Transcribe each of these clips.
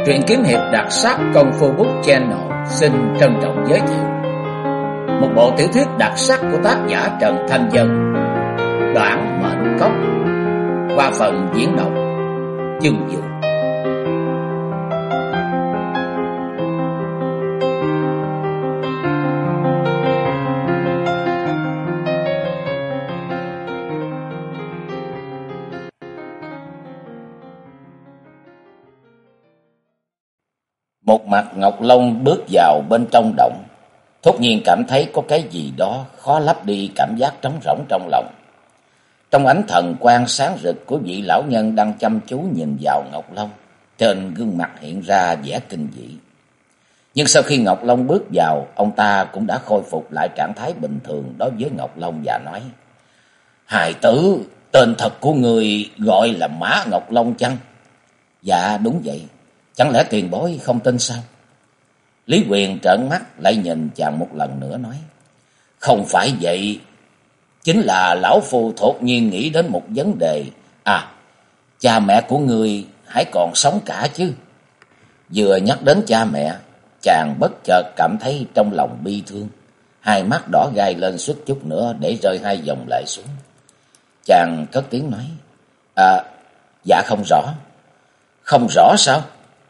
Truyện kiếm hiệp đặc sắc Công Phu Book Channel xin trân trọng giới thiệu một bộ tiểu thuyết đặc sắc của tác giả Trần Thanh Dân, Đoạn Mệnh Cốc, qua phần diễn đọc Dương Dương. Một mặt Ngọc Long bước vào bên trong động, thốt nhiên cảm thấy có cái gì đó khó lấp đi cảm giác trống rỗng trong lòng. Trong ánh thần quang sáng rực của vị lão nhân đang chăm chú nhìn vào Ngọc Long, trên gương mặt hiện ra vẻ kinh dị. Nhưng sau khi Ngọc Long bước vào, ông ta cũng đã khôi phục lại trạng thái bình thường đối với Ngọc Long và nói: "Hài tử, tên thật của người gọi là Mã Ngọc Long chăng?" "Dạ đúng vậy. Chẳng lẽ tiền bối không tin sao?" Lý Quyền trợn mắt lại nhìn chàng một lần nữa nói: "Không phải vậy. Chính là lão phu thốt nhiên nghĩ đến một vấn đề. Cha mẹ của người hãy còn sống cả chứ?" Vừa nhắc đến cha mẹ, chàng bất chợt cảm thấy trong lòng bi thương, hai mắt đỏ gai lên suýt chút nữa để rơi hai dòng lệ xuống. Chàng cất tiếng nói: Dạ không rõ." "Không rõ sao?"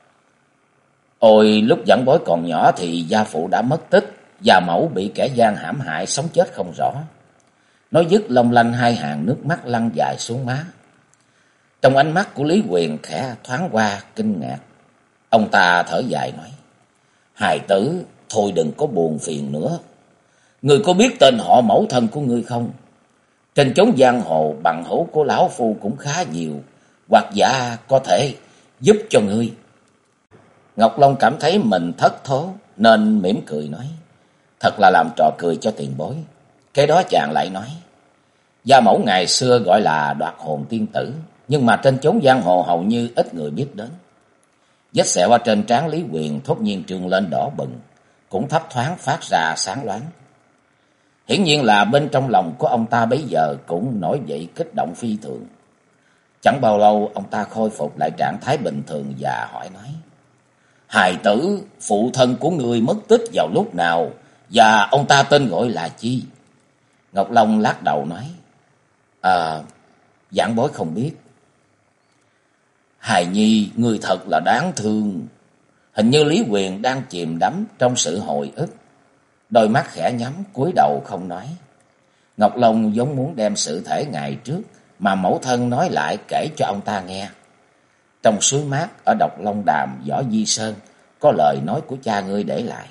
"Ôi, lúc Vãn Bối còn nhỏ thì gia phụ đã mất tích, gia mẫu bị kẻ gian hãm hại, sống chết không rõ." Nói dứt long lanh hai hàng nước mắt lăn dài xuống má. Trong ánh mắt của Lý Quyền khẽ thoáng qua kinh ngạc. Ông ta thở dài nói: "Hài tử, thôi đừng có buồn phiền nữa. Người có biết tên họ mẫu thân của ngươi không? Trên chốn giang hồ bằng hữu của lão phu cũng khá nhiều, hoặc giả có thể giúp cho ngươi." Ngọc Long cảm thấy mình thất thố nên mỉm cười nói: "Thật là làm trò cười cho tiền bối." Cái đó chàng lại nói: "Gia mẫu ngày xưa gọi là Đoạt Hồn Tiên Tử, nhưng mà trên chốn giang hồ hầu như ít người biết đến." Vết sẹo ở trên trán Lý Quyền thốt nhiên trương lên đỏ bừng, cũng thấp thoáng phát ra sáng loáng. Hiển nhiên là bên trong lòng của ông ta bấy giờ cũng nổi dậy kích động phi thường. Chẳng bao lâu ông ta khôi phục lại trạng thái bình thường và hỏi nói: "Hài tử, phụ thân của người mất tích vào lúc nào và ông ta tên gọi là chi?" Ngọc Long lắc đầu nói: Vãn Bối không biết." "Hài nhi, người thật là đáng thương." Hình như Lý Quyền đang chìm đắm trong sự hồi ức, đôi mắt khẽ nhắm cúi đầu không nói. Ngọc Long vốn muốn đem sự thể ngày trước mà mẫu thân nói lại kể cho ông ta nghe. Trong suối mát ở Độc Long Đàm Võ Di Sơn có lời nói của cha ngươi để lại.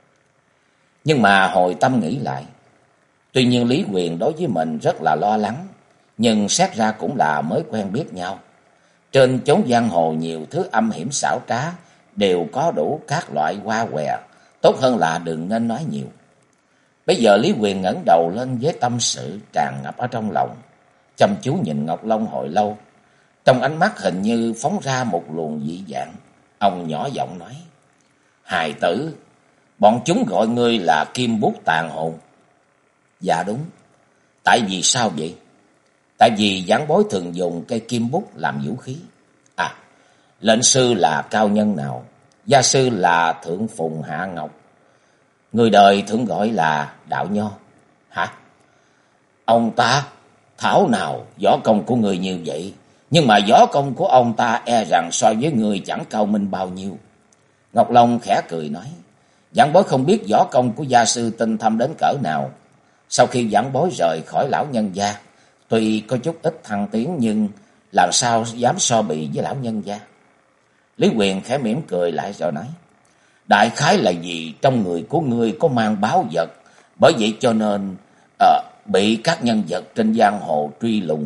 Nhưng mà hồi tâm nghĩ lại, tuy nhiên Lý Quyền đối với mình rất là lo lắng, nhưng xét ra cũng là mới quen biết nhau. Trên chốn giang hồ nhiều thứ âm hiểm xảo trá đều có đủ các loại qua què, tốt hơn là đừng nên nói nhiều. Bây giờ Lý Quyền ngẩng đầu lên với tâm sự tràn ngập ở trong lòng, chăm chú nhìn Ngọc Long hồi lâu. Trong ánh mắt hình như phóng ra một luồng dị dạng. Ông nhỏ giọng nói: "Hài tử, bọn chúng gọi ngươi là Kim Bút Tàn Hồn." "Dạ đúng." "Tại vì sao vậy?" "Tại vì Vãn Bối thường dùng cây kim bút làm vũ khí." "Lệnh sư là cao nhân nào?" "Gia sư là Thượng Phùng Hạ Ngọc. Người đời thường gọi là Đạo Nho." "Hả?" "Ông ta, thảo nào võ công của người như vậy, nhưng mà võ công của ông ta e rằng so với người chẳng cao minh bao nhiêu." Ngọc Long khẽ cười nói: "Vãn Bối không biết võ công của gia sư tinh thâm đến cỡ nào. Sau khi Vãn Bối rời khỏi lão nhân gia, tuy có chút ít thăng tiến nhưng làm sao dám so bì với lão nhân gia." Lý Quyền khẽ mỉm cười lại rồi nói: "Đại khái là vì trong người của ngươi có mang báu vật, bởi vậy cho nên bị các nhân vật trên giang hồ truy lùng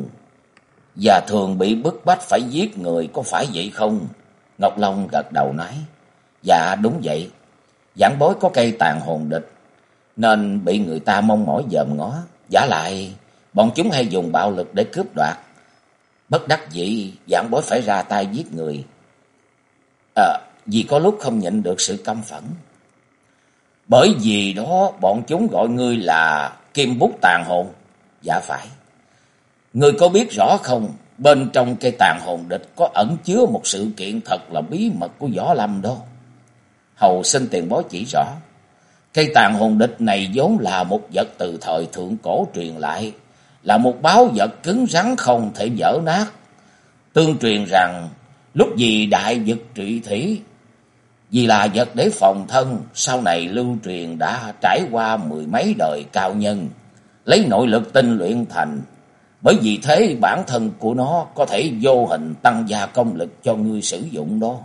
và thường bị bức bách phải giết người, có phải vậy không?" Ngọc Long gật đầu nói: "Dạ đúng vậy. Vãn Bối có cây tàn hồn địch nên bị người ta mong mỏi dòm ngó, vả lại bọn chúng hay dùng bạo lực để cướp đoạt. Bất đắc dĩ Vãn Bối phải ra tay giết người, vì có lúc không nhịn được sự căm phẫn." "Bởi vì đó bọn chúng gọi ngươi là Kim Bút Tàn Hồn?" "Dạ phải." "Ngươi có biết rõ không, bên trong cây tàn hồn địch có ẩn chứa một sự kiện thật là bí mật của Võ Lâm đó. Hầu xin tiền bối chỉ rõ. Cây tàn hồn địch này vốn là một vật từ thời thượng cổ truyền lại, là một báu vật cứng rắn không thể vỡ nát. Tương truyền rằng lúc gì đại vực trị thủy, vì là vật để phòng thân, sau này lưu truyền đã trải qua mười mấy đời cao nhân, lấy nội lực tinh luyện thành. Bởi vì thế bản thân của nó có thể vô hình tăng gia công lực cho ngươi sử dụng đó.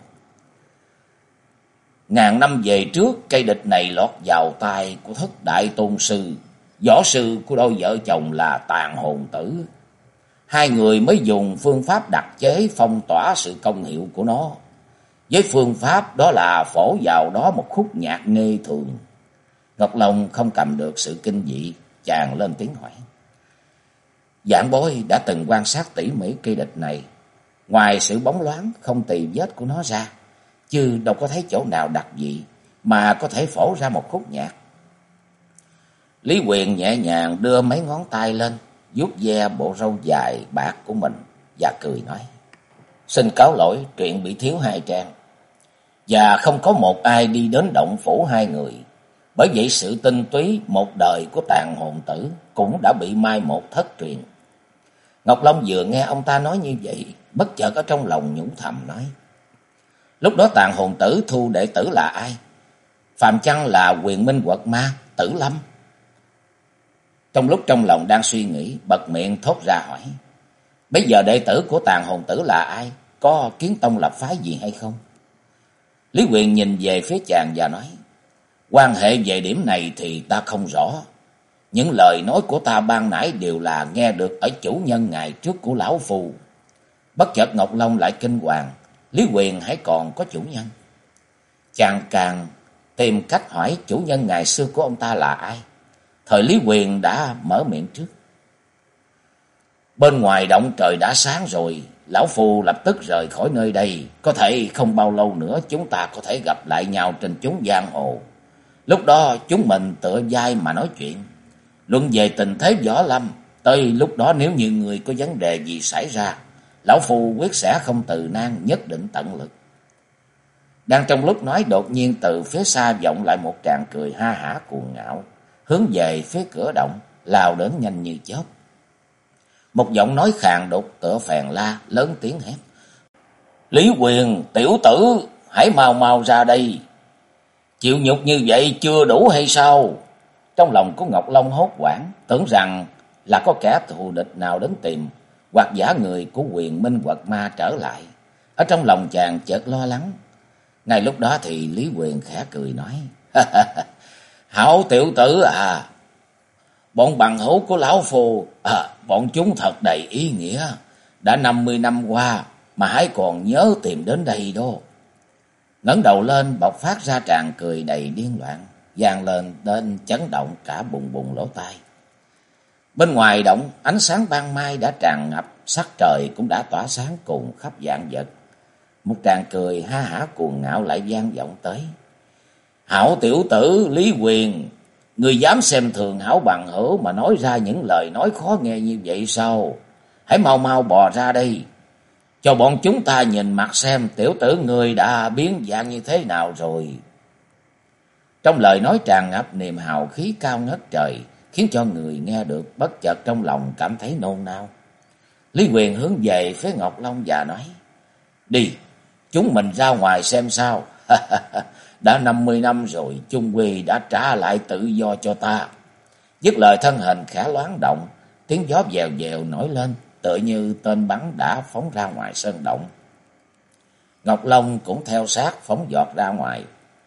Ngàn năm về trước, cây địch này lọt vào tay của Thất Đại Tôn Sư, võ sư của đôi vợ chồng là Tàn Hồn Tử. Hai người mới dùng phương pháp đặc chế phong tỏa sự công hiệu của nó. Với phương pháp đó là phổ vào đó một khúc nhạc nghe thường. Ngọc Long không cầm được sự kinh dị, chàng lên tiếng hỏi. Vạn bối đã từng quan sát tỉ mỉ cây địch này. Ngoài sự bóng loáng không tì vết của nó ra, chứ đâu có thấy chỗ nào đặc dị mà có thể phổ ra một khúc nhạc. Lý Quyền nhẹ nhàng đưa mấy ngón tay lên, vuốt ve bộ râu dài bạc của mình và cười nói. Xin cáo lỗi, chuyện bị thiếu hai trang. Và không có một ai đi đến động phủ hai người. Bởi vậy sự tinh túy một đời của Tàn Hồn Tử cũng đã bị mai một thất truyền. Ngọc Long vừa nghe ông ta nói như vậy, bất chợt ở trong lòng nhủ thầm nói. Lúc đó Tàn Hồn Tử thu đệ tử là ai? Phàm chăng là Huyền Minh Quật Ma, Tử Lâm? Trong lúc trong lòng đang suy nghĩ, bật miệng thốt ra hỏi. Bây giờ đệ tử của Tàn Hồn Tử là ai? Có kiến tông lập phái gì hay không? Lý Quyền nhìn về phía chàng và nói. Quan hệ về điểm này thì ta không rõ. Những lời nói của ta ban nãy đều là nghe được ở chủ nhân ngày trước của lão phù. Bất chợt Ngọc Long lại kinh hoàng. Lý Quyền hãy còn có chủ nhân? Chàng càng tìm cách hỏi chủ nhân ngày xưa của ông ta là ai. Thời Lý Quyền đã mở miệng trước. Bên ngoài động trời đã sáng rồi, lão phù lập tức rời khỏi nơi đây. Có thể không bao lâu nữa chúng ta có thể gặp lại nhau trên chốn giang hồ. Lúc đó chúng mình tựa vai mà nói chuyện, luận về tình thế võ lâm. Tới lúc đó nếu như người có vấn đề gì xảy ra, lão phù quyết sẽ không từ nan, nhất định tận lực. Đang trong lúc nói, đột nhiên từ phía xa vọng lại một tràng cười ha hả cuồng ngạo, hướng về phía cửa động, lao đến nhanh như chớp. Một giọng nói khàn đục tựa phèn la, lớn tiếng hét. Lý Quyền, tiểu tử, hãy mau mau ra đây. Chịu nhục như vậy chưa đủ hay sao? Trong lòng của Ngọc Long hốt hoảng, tưởng rằng là có kẻ thù địch nào đến tìm, hoặc giả người của Huyền Minh Quật Ma trở lại. Ở trong lòng chàng chợt lo lắng. Ngay lúc đó thì Lý Quyền khẽ cười nói. Hảo tiểu tử à, bọn bằng hữu của lão phù, bọn chúng thật đầy ý nghĩa. Đã 50 năm qua mà hãy còn nhớ tìm đến đây đó. Ngẩng đầu lên bộc phát ra tràng cười đầy điên loạn, vang lên đến chấn động cả bùng bùng lỗ tai. Bên ngoài động, ánh sáng ban mai đã tràn ngập, sắc trời cũng đã tỏa sáng cùng khắp vạn vật. Một tràng cười ha hả cuồng ngạo lại vang vọng tới. Hảo tiểu tử Lý Quyền, người dám xem thường hảo bằng hữu mà nói ra những lời nói khó nghe như vậy sao? Hãy mau mau bò ra đây, cho bọn chúng ta nhìn mặt xem tiểu tử người đã biến dạng như thế nào rồi. Trong lời nói tràn ngập niềm hào khí cao ngất trời, khiến cho người nghe được bất chợt trong lòng cảm thấy nôn nao. Lý Quyền hướng về phía Ngọc Long và nói. Đi, chúng mình ra ngoài xem sao. Đã 50 năm rồi, chung quy đã trả lại tự do cho ta. Dứt lời thân hình khẽ loáng động, tiếng gió vèo vèo nổi lên, tựa như tên bắn đã phóng ra ngoài sơn động. Ngọc Long cũng theo sát phóng giọt ra ngoài.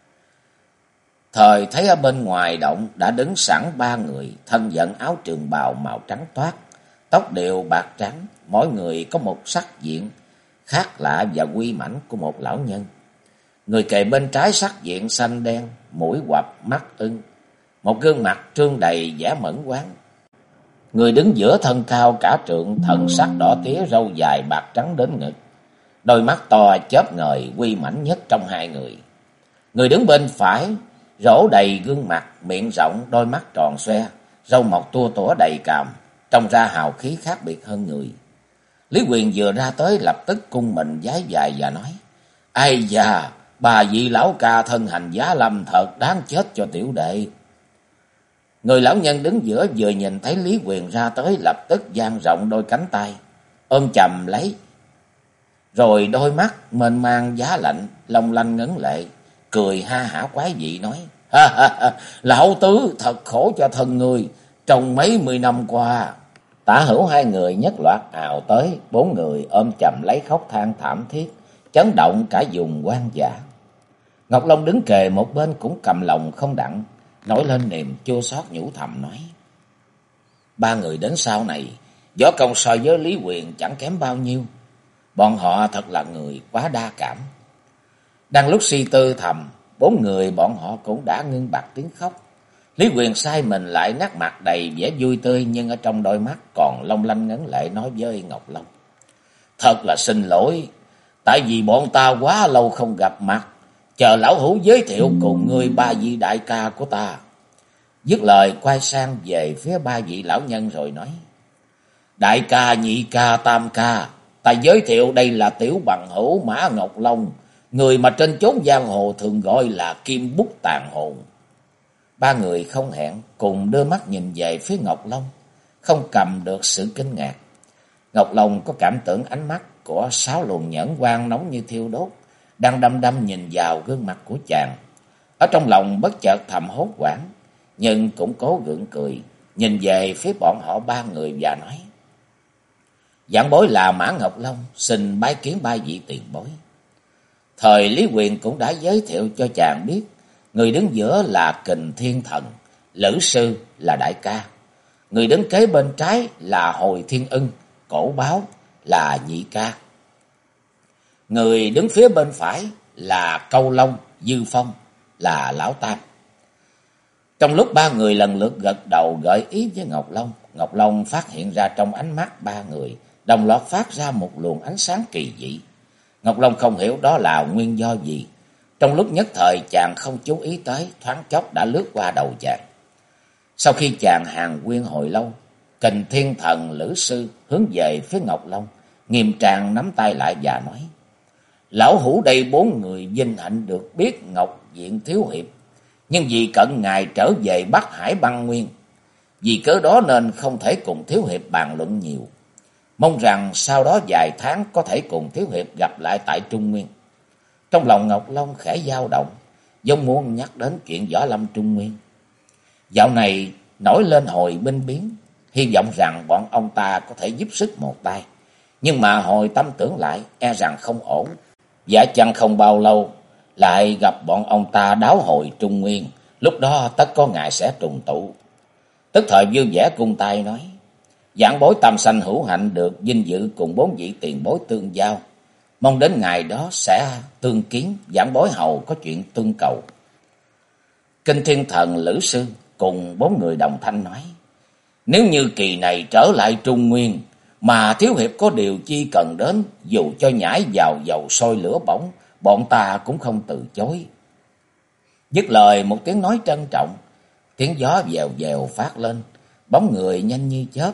Thời thấy ở bên ngoài động đã đứng sẵn ba người, thân dẫn áo trường bào màu trắng toát, tóc đều bạc trắng, mỗi người có một sắc diện khác lạ và uy mãnh của một lão nhân. Người kề bên trái sắc diện xanh đen, mũi quặp, mắt ưng, một gương mặt trương đầy vẻ mẫn quán. Người đứng giữa thân cao cả trượng, thần sắc đỏ tía, râu dài bạc trắng đến ngực, đôi mắt to chớp ngời, uy mãnh nhất trong hai người. Người đứng bên phải rỗ đầy gương mặt, miệng rộng, đôi mắt tròn xoe, râu mọc tua tủa đầy cằm, trông ra hào khí khác biệt hơn người. Lý Quyền vừa ra tới lập tức cung mình vái dài và nói: Ai da, bà vị lão ca thân hành giá lâm thật đáng chết cho tiểu đệ. Người lão nhân đứng giữa vừa nhìn thấy Lý Quyền ra tới lập tức dang rộng đôi cánh tay, ôm chầm lấy. Rồi đôi mắt mênh mang giá lạnh, long lanh ngấn lệ, cười ha hả quái dị nói: Ha ha ha, lão tứ thật khổ cho thân người trong mấy mươi năm qua. Tả hữu hai người nhất loạt ào tới, bốn người ôm chầm lấy khóc than thảm thiết, chấn động cả vùng hoang dã. Ngọc Long đứng kề một bên cũng cầm lòng không đặng, nổi lên niềm chua xót nhủ thầm nói: Ba người đến sau này, võ công so với Lý Quyền chẳng kém bao nhiêu. Bọn họ thật là người quá đa cảm. Đang lúc suy tư thầm, bốn người bọn họ cũng đã ngưng bặt tiếng khóc. Lý Quyền sai mình lại nét mặt đầy vẻ vui tươi, nhưng ở trong đôi mắt còn long lanh ngấn lệ, nói với Ngọc Long: Thật là xin lỗi, tại vì bọn ta quá lâu không gặp mặt, chờ lão hữu giới thiệu cùng ngươi ba vị đại ca của ta. Dứt lời quay sang về phía ba vị lão nhân rồi nói: Đại ca, nhị ca, tam ca, ta giới thiệu đây là tiểu bằng hữu Mã Ngọc Long, người mà trên chốn giang hồ thường gọi là Kim Bút Tàn Hồn. Ba người không hẹn cùng đưa mắt nhìn về phía Ngọc Long, không cầm được sự kinh ngạc. Ngọc Long có cảm tưởng ánh mắt của sáu luồng nhẫn quang nóng như thiêu đốt đang đăm đăm nhìn vào gương mặt của chàng. Ở trong lòng bất chợt thầm hốt hoảng, nhưng cũng cố gượng cười, nhìn về phía bọn họ ba người và nói: Giảng bối là Mã Ngọc Long, xin bái kiến ba vị tiền bối. Thời Lý Quyền cũng đã giới thiệu cho chàng biết, người đứng giữa là Kình Thiên Thần, Lữ Sư là đại ca. Người đứng kế bên trái là Hồi Thiên Ưng, Cổ Báo là nhị ca. Người đứng phía bên phải là Câu Long, Dư Phong là lão tam. Trong lúc ba người lần lượt gật đầu gợi ý với Ngọc Long, Ngọc Long phát hiện ra trong ánh mắt ba người đồng loạt phát ra một luồng ánh sáng kỳ dị. Ngọc Long không hiểu đó là nguyên do gì. Trong lúc nhất thời chàng không chú ý tới, thoáng chốc đã lướt qua đầu chàng. Sau khi chàng hàn huyên hồi lâu, Kình Thiên Thần, Lữ Sư hướng về phía Ngọc Long, nghiêm trang nắm tay lại và nói: Lão hữu đây bốn người vinh hạnh được biết Ngọc Diện thiếu hiệp, nhưng vì cận ngày trở về Bắc Hải băng nguyên, vì cớ đó nên không thể cùng thiếu hiệp bàn luận nhiều. Mong rằng sau đó vài tháng có thể cùng thiếu hiệp gặp lại tại Trung Nguyên. Trong lòng Ngọc Long khẽ dao động, giống muốn nhắc đến chuyện võ lâm Trung Nguyên. Dạo này nổi lên hồi binh biến, hy vọng rằng bọn ông ta có thể giúp sức một tay. Nhưng mà hồi tâm tưởng lại, e rằng không ổn. Dạ chăng không bao lâu lại gặp bọn ông ta đáo hội Trung Nguyên, lúc đó tất có ngài sẽ trùng tụ. Tức thời vui vẻ cung tay nói: Giảng bối tam sanh hữu hạnh được vinh dự cùng bốn vị tiền bối tương giao, mong đến ngày đó sẽ tương kiến, giảng bối hầu có chuyện tương cầu. Kinh Thiên Thần, Lữ Sư cùng bốn người đồng thanh nói: Nếu như kỳ này trở lại Trung Nguyên mà thiếu hiệp có điều chi cần đến, dù cho nhảy vào dầu sôi lửa bỏng, bọn ta cũng không từ chối. Dứt lời một tiếng nói trân trọng, tiếng gió vèo vèo phát lên, bóng người nhanh như chớp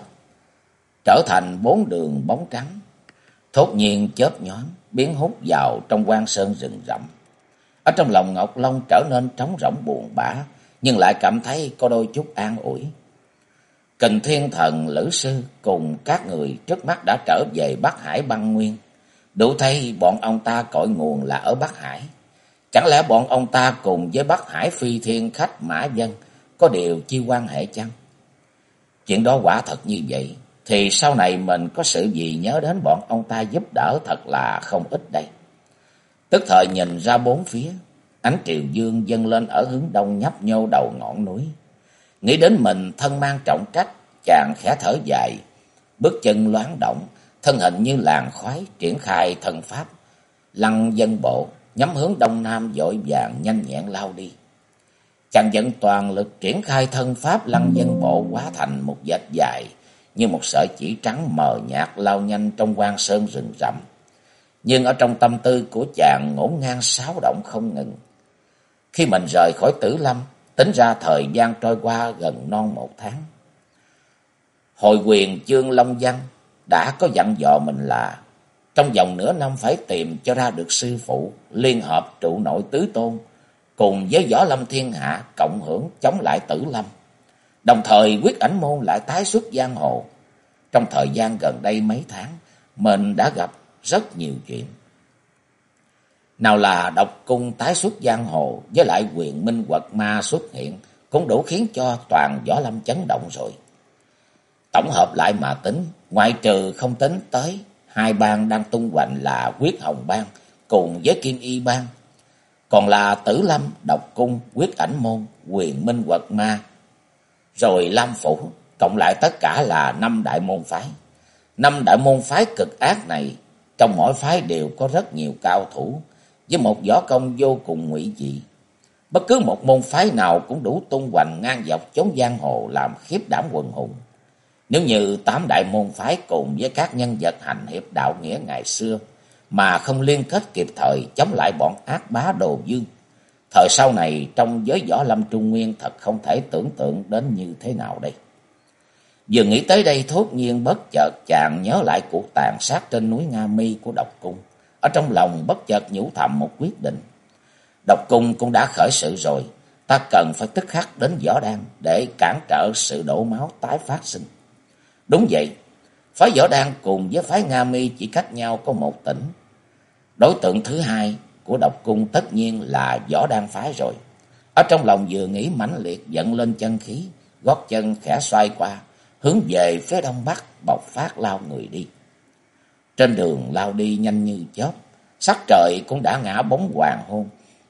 trở thành bốn đường bóng trắng, thốt nhiên chớp nhoáng biến hút vào trong quang sơn rừng rậm. Ở trong lòng Ngọc Long trở nên trống rỗng buồn bã, nhưng lại cảm thấy có đôi chút an ủi. Kình Thiên Thần, Lữ Sư cùng các người trước mắt đã trở về Bắc Hải băng nguyên. Đủ thấy bọn ông ta cội nguồn là ở Bắc Hải. Chẳng lẽ bọn ông ta cùng với Bắc Hải phi thiên khách Mã Dân có điều chi quan hệ chăng? Chuyện đó quả thật như vậy, thì sau này mình có sự gì nhớ đến bọn ông ta giúp đỡ thật là không ít đây. Tức thời nhìn ra bốn phía, ánh triều dương dâng lên ở hướng đông nhấp nhô đầu ngọn núi. Nghĩ đến mình thân mang trọng trách, chàng khẽ thở dài, bước chân loáng động, thân hình như làn khói triển khai thần pháp, lăng dân bộ, nhắm hướng đông nam vội vàng nhanh nhẹn lao đi. Chàng dẫn toàn lực triển khai thân pháp lăng dân bộ hóa thành một vệt dài, như một sợi chỉ trắng mờ nhạt lao nhanh trong quang sơn rừng rậm. Nhưng ở trong tâm tư của chàng ngổn ngang xáo động không ngừng. Khi mình rời khỏi Tử Lâm, tính ra thời gian trôi qua gần non một tháng. Hồi quyền chương Long Văn đã có dặn dò mình là trong vòng nửa năm phải tìm cho ra được sư phụ, liên hợp trụ nội tứ tôn, cùng với võ lâm thiên hạ cộng hưởng chống lại Tử Lâm. Đồng thời Quyết Ảnh Môn lại tái xuất giang hồ. Trong thời gian gần đây mấy tháng, mình đã gặp rất nhiều chuyện. Nào là độc cung tái xuất giang hồ, với lại Huyền Minh Quật Ma xuất hiện, cũng đủ khiến cho toàn võ lâm chấn động rồi. Tổng hợp lại mà tính, ngoại trừ không tính tới hai bang đang tung hoành là Quyết Hồng Bang cùng với Kim Y Bang, còn là Tử Lâm, Độc Cung, Quyết Ảnh Môn, Huyền Minh Quật Ma, rồi Lam Phủ, cộng lại tất cả là 5 đại môn phái. 5 đại môn phái cực ác này, trong mỗi phái đều có rất nhiều cao thủ, với một võ công vô cùng ngụy dị. Bất cứ một môn phái nào cũng đủ tung hoành ngang dọc chống giang hồ, làm khiếp đảm quần hùng. Nếu như 8 đại môn phái cùng với các nhân vật hành hiệp đạo nghĩa ngày xưa mà không liên kết kịp thời chống lại bọn ác bá Đồ Dương, thời sau này trong giới võ lâm Trung Nguyên thật không thể tưởng tượng đến như thế nào đây. Vừa nghĩ tới đây, thốt nhiên bất chợt chàng nhớ lại cuộc tàn sát trên núi Nga Mi của Độc Cung. Ở trong lòng bất chợt nhủ thầm một quyết định. Độc Cung cũng đã khởi sự rồi, ta cần phải tức khắc đến Võ Đan để cản trở sự đổ máu tái phát sinh. Đúng vậy, phái Võ Đan cùng với phái Nga Mi chỉ cách nhau có một tỉnh. Đối tượng thứ hai của Độc Cung tất nhiên là Võ Đan phái rồi. Ở trong lòng vừa nghĩ mãnh liệt dẫn lên chân khí, gót chân khẽ xoay qua, hướng về phía đông bắc bộc phát lao người đi. Trên đường lao đi nhanh như chớp, sắc trời cũng đã ngã bóng hoàng hôn.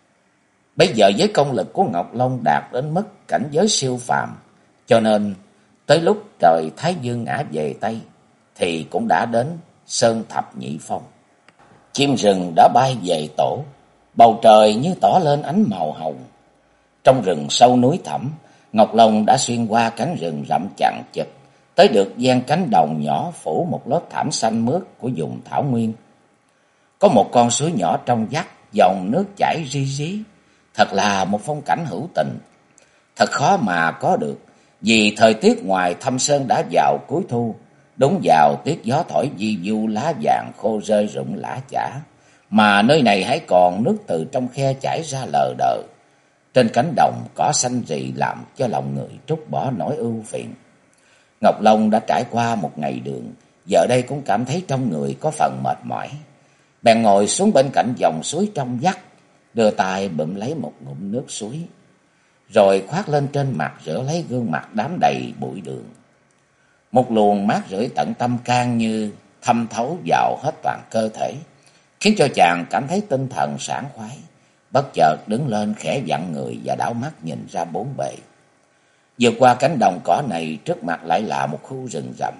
Bây giờ với công lực của Ngọc Long đạt đến mức cảnh giới siêu phàm, cho nên tới lúc trời Thái Dương ngã về Tây thì cũng đã đến Sơn Thập Nhị Phong. Chim rừng đã bay về tổ, bầu trời như tỏ lên ánh màu hồng. Trong rừng sâu núi thẳm, Ngọc Long đã xuyên qua cánh rừng rậm chằng chịt, tới được gian cánh đồng nhỏ phủ một lớp thảm xanh mướt của vùng thảo nguyên. Có một con suối nhỏ trong vắt, dòng nước chảy ri rí, thật là một phong cảnh hữu tình. Thật khó mà có được, vì thời tiết ngoài thâm sơn đã vào cuối thu, đúng vào tiết gió thổi vi vu lá vàng khô rơi rụng lã chã, mà nơi này hãy còn nước từ trong khe chảy ra lờ đờ. Trên cánh đồng cỏ xanh rì làm cho lòng người trút bỏ nỗi ưu phiền. Ngọc Long đã trải qua một ngày đường, giờ đây cũng cảm thấy trong người có phần mệt mỏi. Bèn ngồi xuống bên cạnh dòng suối trong vắt, đưa tay bụm lấy một ngụm nước suối, rồi khoác lên trên mặt rửa lấy gương mặt đám đầy bụi đường. Một luồng mát rượi tận tâm can như thâm thấu vào hết toàn cơ thể, khiến cho chàng cảm thấy tinh thần sảng khoái. Bất chợt đứng lên khẽ vặn người và đảo mắt nhìn ra bốn bề. Vượt qua cánh đồng cỏ này, trước mặt lại là một khu rừng rậm.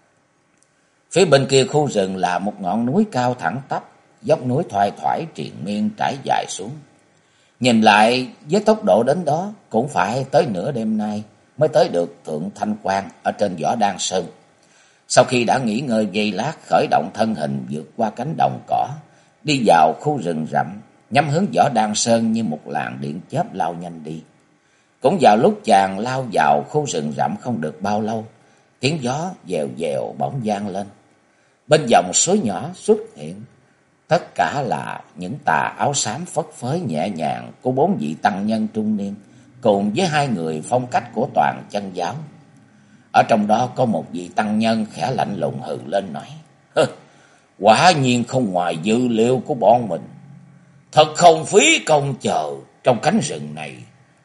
Phía bên kia khu rừng là một ngọn núi cao thẳng tắp, dốc núi thoai thoải triền miên trải dài xuống. Nhìn lại với tốc độ đến đó cũng phải tới nửa đêm nay mới tới được Thượng Thanh Quan ở trên Võ Đan Sơn. Sau khi đã nghỉ ngơi giây lát, khởi động thân hình vượt qua cánh đồng cỏ, đi vào khu rừng rậm, nhắm hướng Võ Đan Sơn như một làn điện chớp lao nhanh đi. Cũng vào lúc chàng lao vào khu rừng rậm không được bao lâu, tiếng gió dèo dèo bỗng vang lên. Bên dòng suối nhỏ xuất hiện tất cả là những tà áo xám phất phới nhẹ nhàng của 4 vị tăng nhân trung niên, cùng với 2 người phong cách của toàn chân giáo. Ở trong đó có một vị tăng nhân khẽ lạnh lùng hừ lên nói: Quả nhiên không ngoài dữ liệu của bọn mình. Thật không phí công chờ trong cánh rừng này.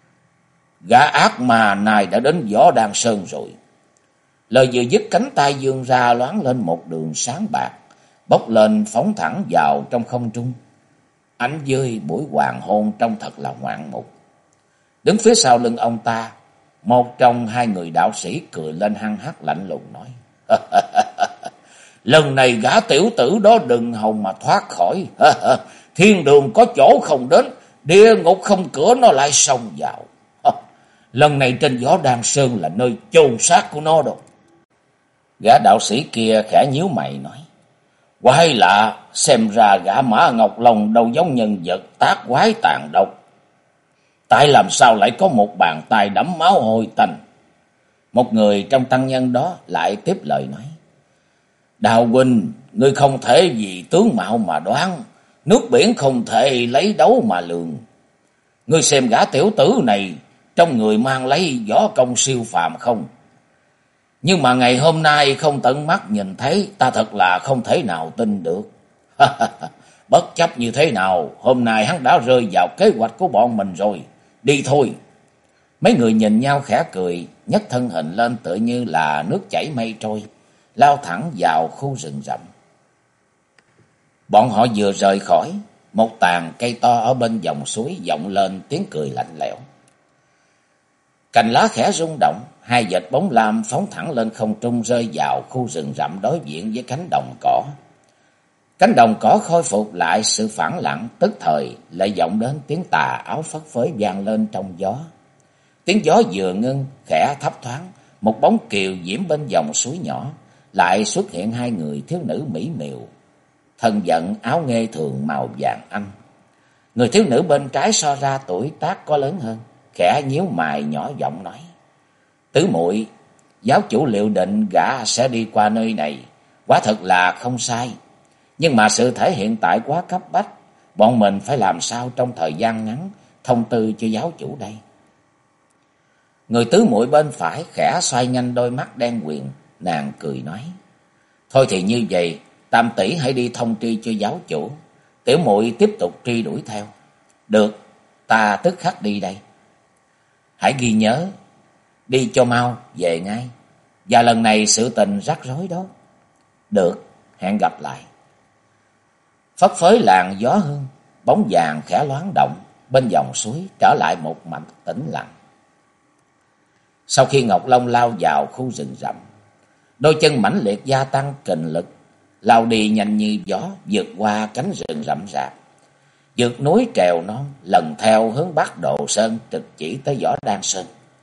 Gã ác ma này đã đến Võ Đan Sơn rồi. Lời vừa dứt, cánh tay vươn ra loáng lên một đường sáng bạc, bốc lên phóng thẳng vào trong không trung. Ánh dưới buổi hoàng hôn trông thật là ngoạn mục. Đứng phía sau lưng ông ta, một trong 2 người đạo sĩ cười lên hăng hắc lạnh lùng nói: Lần này gã tiểu tử đó đừng hòng mà thoát khỏi. Thiên đường có chỗ không đến, địa ngục không cửa nó lại xông vào. Lần này trên Võ Đan Sơn là nơi chôn xác của nó đâu. Gã đạo sĩ kia khẽ nhíu mày nói: Quái lạ, xem ra gã Mã Ngọc Long đâu giống nhân vật tác quái tàn độc. Tại làm sao lại có một bàn tay đẫm máu hôi tanh? Một người trong tăng nhân đó lại tiếp lời nói: Đào huynh, ngươi không thể vì tướng mạo mà đoán, nước biển không thể lấy đấu mà lường. Ngươi xem gã tiểu tử này, trong người mang lấy võ công siêu phàm không? Nhưng mà ngày hôm nay không tận mắt nhìn thấy, ta thật là không thể nào tin được. Bất chấp như thế nào, hôm nay hắn đã rơi vào kế hoạch của bọn mình rồi. Đi thôi. Mấy người nhìn nhau khẽ cười, nhấc thân hình lên tựa như là nước chảy mây trôi, lao thẳng vào khu rừng rậm. Bọn họ vừa rời khỏi, một tàn cây to ở bên dòng suối vọng lên tiếng cười lạnh lẽo. Cành lá khẽ rung động, hai vệt bóng lam phóng thẳng lên không trung rơi vào khu rừng rậm đối diện với cánh đồng cỏ. Cánh đồng cỏ khôi phục lại sự phẳng lặng, tức thời lại vọng đến tiếng tà áo phất phới vang lên trong gió. Tiếng gió vừa ngưng, khẽ thấp thoáng, một bóng kiều diễm bên dòng suối nhỏ, lại xuất hiện hai người thiếu nữ mỹ miều, thân vận áo nghê thường màu vàng anh. Người thiếu nữ bên trái so ra tuổi tác có lớn hơn, khẽ nhíu mày nhỏ giọng nói: "Tứ muội, giáo chủ liệu định gã sẽ đi qua nơi này, quả thật là không sai. Nhưng mà sự thể hiện tại quá cấp bách, bọn mình phải làm sao trong thời gian ngắn thông tư cho giáo chủ đây?" Người tứ muội bên phải khẽ xoay nhanh đôi mắt đen quyền, nàng cười nói: "Thôi thì như vậy, Tam tỷ hãy đi thông tri cho giáo chủ, tiểu muội tiếp tục truy đuổi theo." "Được, ta tức khắc đi đây." "Hãy ghi nhớ, đi cho mau, về ngay. Và lần này sự tình rắc rối đó." "Được, hẹn gặp lại." Phất phới làn gió hương, bóng vàng khẽ loáng động, bên dòng suối trở lại một mảnh tĩnh lặng. Sau khi Ngọc Long lao vào khu rừng rậm, đôi chân mãnh liệt gia tăng kình lực, lao đi nhanh như gió, vượt qua cánh rừng rậm rạp, vượt núi trèo non, lần theo hướng Bắc Độ Sơn trực chỉ tới Võ Đan Sơn.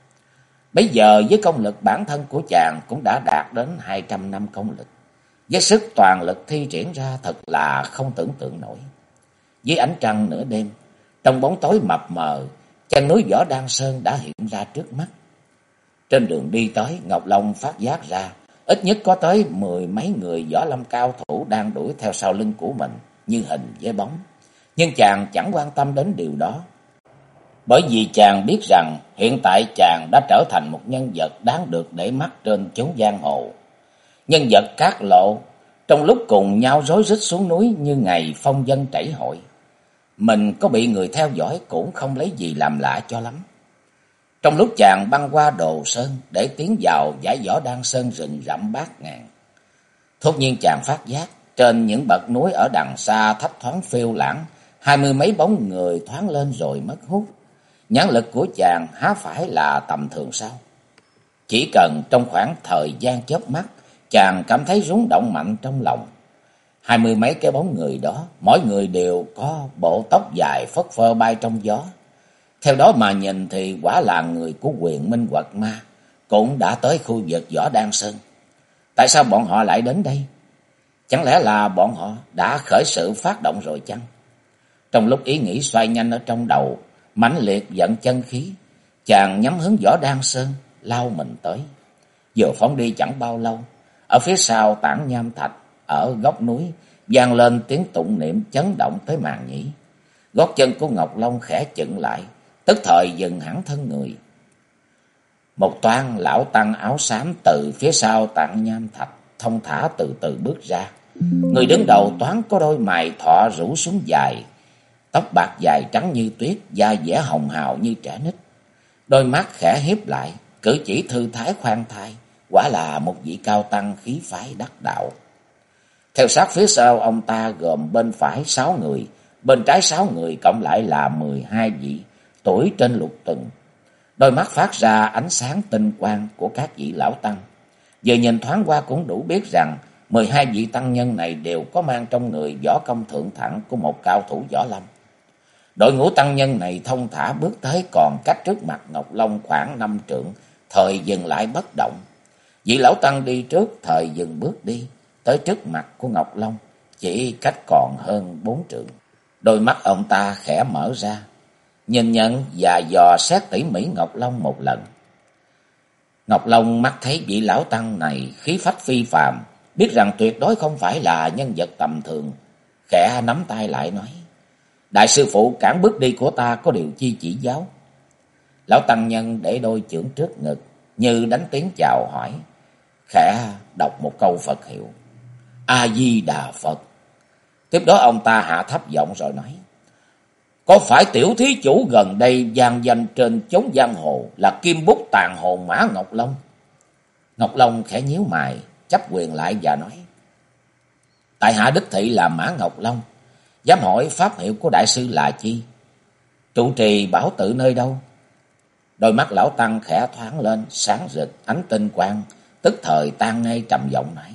Bây giờ với công lực bản thân của chàng cũng đã đạt đến 200 năm công lực, với sức toàn lực thi triển ra thật là không tưởng tượng nổi. Dưới ánh trăng nửa đêm, trong bóng tối mập mờ, chân núi Võ Đan Sơn đã hiện ra trước mắt. Trên đường đi tới, Ngọc Long phát giác ra ít nhất có tới 10 mấy người võ lâm cao thủ đang đuổi theo sau lưng của mình như hình với bóng. Nhưng chàng chẳng quan tâm đến điều đó, bởi vì chàng biết rằng hiện tại chàng đã trở thành một nhân vật đáng được để mắt trên chốn giang hồ. Nhân vật cát lộ, trong lúc cùng nhau rối rít xuống núi như ngày phong vân chảy hội. Mình có bị người theo dõi cũng không lấy gì làm lạ cho lắm. Trong lúc chàng băng qua Đồ Sơn để tiến vào dãy Võ Đan Sơn rừng rậm bát ngàn, thốt nhiên chàng phát giác trên những bậc núi ở đằng xa thấp thoáng phiêu lãng 20 mấy bóng người thoáng lên rồi mất hút. Nhãn lực của chàng há phải là tầm thường sao? Chỉ cần trong khoảng thời gian chớp mắt, chàng cảm thấy rung động mạnh trong lòng. 20 mấy cái bóng người đó, mỗi người đều có bộ tóc dài phất phơ bay trong gió. Theo đó mà nhìn thì quả là người của Huyền Minh Quật Ma cũng đã tới khu vực Võ Đan Sơn. Tại sao bọn họ lại đến đây? Chẳng lẽ là bọn họ đã khởi sự phát động rồi chăng? Trong lúc ý nghĩ xoay nhanh ở trong đầu, mãnh liệt vận chân khí, chàng nhắm hướng Võ Đan Sơn lao mình tới. Vừa phóng đi chẳng bao lâu, ở phía sau tảng nham thạch ở góc núi vang lên tiếng tụng niệm chấn động tới màng nhĩ. Gót chân của Ngọc Long khẽ chững lại, tức thời dừng hẳn thân người. Một toan lão tăng áo xám từ phía sau tảng nham thạch thông thả từ từ bước ra. Người đứng đầu toán có đôi mày thọ rủ xuống dài, tóc bạc dài trắng như tuyết, da dẻ hồng hào như trẻ nít. Đôi mắt khẽ hiếp lại, cử chỉ thư thái khoan thai, quả là một vị cao tăng khí phái đắc đạo. Theo sát phía sau ông ta gồm bên phải 6 người, bên trái 6 người, cộng lại là 12 vị, tuổi trên lục tuần. Đôi mắt phát ra ánh sáng tinh quang của các vị lão tăng. Vừa nhìn thoáng qua cũng đủ biết rằng 12 vị tăng nhân này đều có mang trong người võ công thượng thẳng của một cao thủ võ lâm. Đội ngũ tăng nhân này thông thả bước tới, còn cách trước mặt Ngọc Long khoảng 5 trượng, thời dừng lại bất động. Vị lão tăng đi trước thời dừng bước đi, tới trước mặt của Ngọc Long, chỉ cách còn hơn 4 trượng. Đôi mắt ông ta khẽ mở ra, nhìn nhận và dò xét tỉ mỉ Ngọc Long một lần. Ngọc Long mắt thấy vị lão tăng này khí phách phi phàm, biết rằng tuyệt đối không phải là nhân vật tầm thường, khẽ nắm tay lại nói: Đại sư phụ, cản bước đi của ta có điều chi chỉ giáo? Lão tăng nhân để đôi chưởng trước ngực, như đánh tiếng chào hỏi, khẽ đọc một câu Phật hiệu: A Di Đà Phật. Tiếp đó ông ta hạ thấp giọng rồi nói: Có phải tiểu thí chủ gần đây vang danh trên chốn giang hồ là kim bút tàn hồn Mã Ngọc Long? Ngọc Long khẽ nhíu mày, chắp quyền lại và nói: Tại hạ đích thị là Mã Ngọc Long, dám hỏi pháp hiệu của đại sư là chi? Trụ trì bảo tự nơi đâu? Đôi mắt lão tăng khẽ thoáng lên, sáng rực ánh tinh quang, tức thời tan ngay, trầm giọng nói: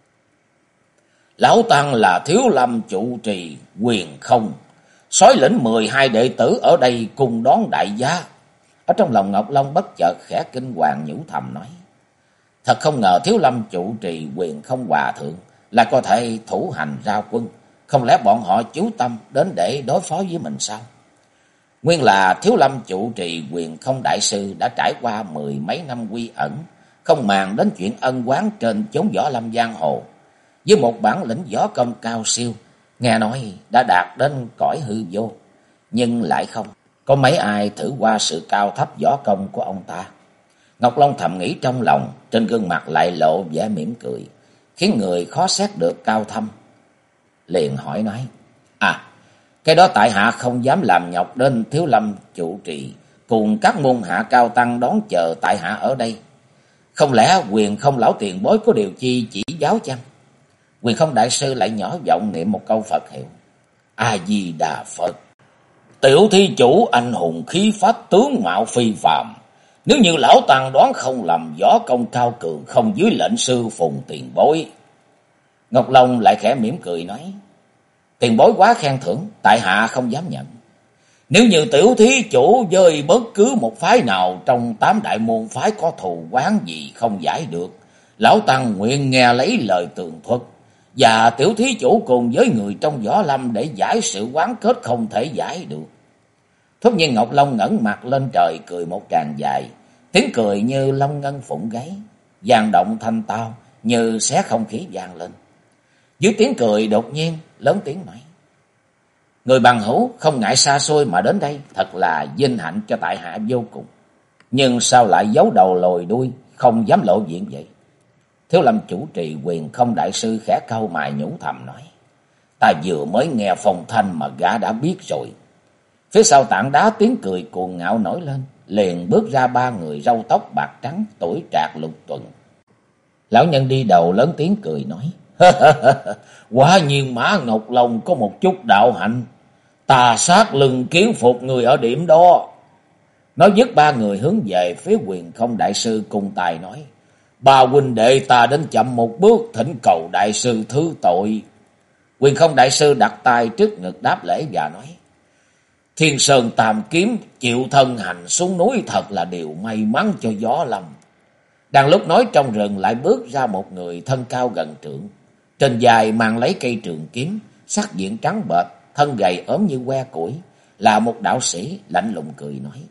Lão tăng là Thiếu Lâm trụ trì Quyền Không, soái lĩnh 12 đệ tử ở đây cùng đón đại giá. Ở trong lòng Ngọc Long bất chợt khẽ kinh hoàng, nhủ thầm nói: Thật không ngờ Thiếu Lâm trụ trì Quyền Không hòa thượng là có thể thủ hành ra quân, không lẽ bọn họ chú tâm đến để đối phó với mình sao? Nguyên là Thiếu Lâm trụ trì Quyền Không đại sư đã trải qua 10 mấy năm quy ẩn, không màng đến chuyện ân oán trên chốn võ lâm giang hồ, với một bản lĩnh võ công cao siêu, nghe nói đã đạt đến cõi hư vô, nhưng lại không có mấy ai thử qua sự cao thấp võ công của ông ta. Ngọc Long thầm nghĩ trong lòng, trên gương mặt lại lộ vẻ mỉm cười, khiến người khó xét được cao thâm. Liền hỏi nói: cái đó tại hạ không dám làm nhọc đến Thiếu Lâm trụ trì cùng các môn hạ cao tăng đón chờ tại hạ ở đây. Không lẽ Quyền Không lão tiền bối có điều chi chỉ giáo chăng? Quyền Không đại sư lại nhỏ giọng niệm một câu Phật hiệu: A Di Đà Phật. Tiểu thí chủ anh hùng khí phách, tướng mạo phi phàm, nếu như lão tăng đoán không lầm, võ công cao cường không dưới lệnh sư Phùng tiền bối. Ngọc Long lại khẽ mỉm cười nói: Tiền bối quá khen thưởng, tại hạ không dám nhận. Nếu như tiểu thí chủ với bất cứ một phái nào trong 8 đại môn phái có thù oán gì không giải được, lão tăng nguyện nghe lấy lời tường thuật, và tiểu thí chủ cùng với người trong võ lâm để giải sự oán kết không thể giải được. Thốt nhiên Ngọc Long ngẩng mặt lên trời cười một tràng dài, tiếng cười như long ngân phụng gáy, vang động thanh tao như xé không khí vang lên. Dưới tiếng cười đột nhiên lớn tiếng nói: Người bằng hữu không ngại xa xôi mà đến đây, thật là vinh hạnh cho tại hạ vô cùng. Nhưng sao lại giấu đầu lòi đuôi, không dám lộ diện vậy? Thiếu Lâm chủ trì Quyền Không đại sư khẽ cau mày nhủ thầm nói: Ta vừa mới nghe phong thanh mà gã đã biết rồi. Phía sau tảng đá tiếng cười cuồng ngạo nổi lên, liền bước ra 3 người râu tóc bạc trắng, tuổi trạc lục tuần. Lão nhân đi đầu lớn tiếng cười nói: Quả nhiên Mã Ngọc Long có một chút đạo hạnh, ta sát lưng kiến phục người ở điểm đó. Nói dứt 3 người hướng về phía Quyền Không đại sư cùng tài nói: Ba huynh đệ ta đến chậm một bước, thỉnh cầu đại sư thứ tội. Quyền Không đại sư đặt tay trước ngực đáp lễ và nói: Thiên Sơn Tam Kiếm chịu thân hành xuống núi thật là điều may mắn cho võ lâm. Đang lúc nói, trong rừng lại bước ra một người thân cao gần trượng, trên vai mang lấy cây trường kiếm, sắc diện trắng bệch, thân gầy ốm như que củi, là một đạo sĩ. Lạnh lùng cười nói: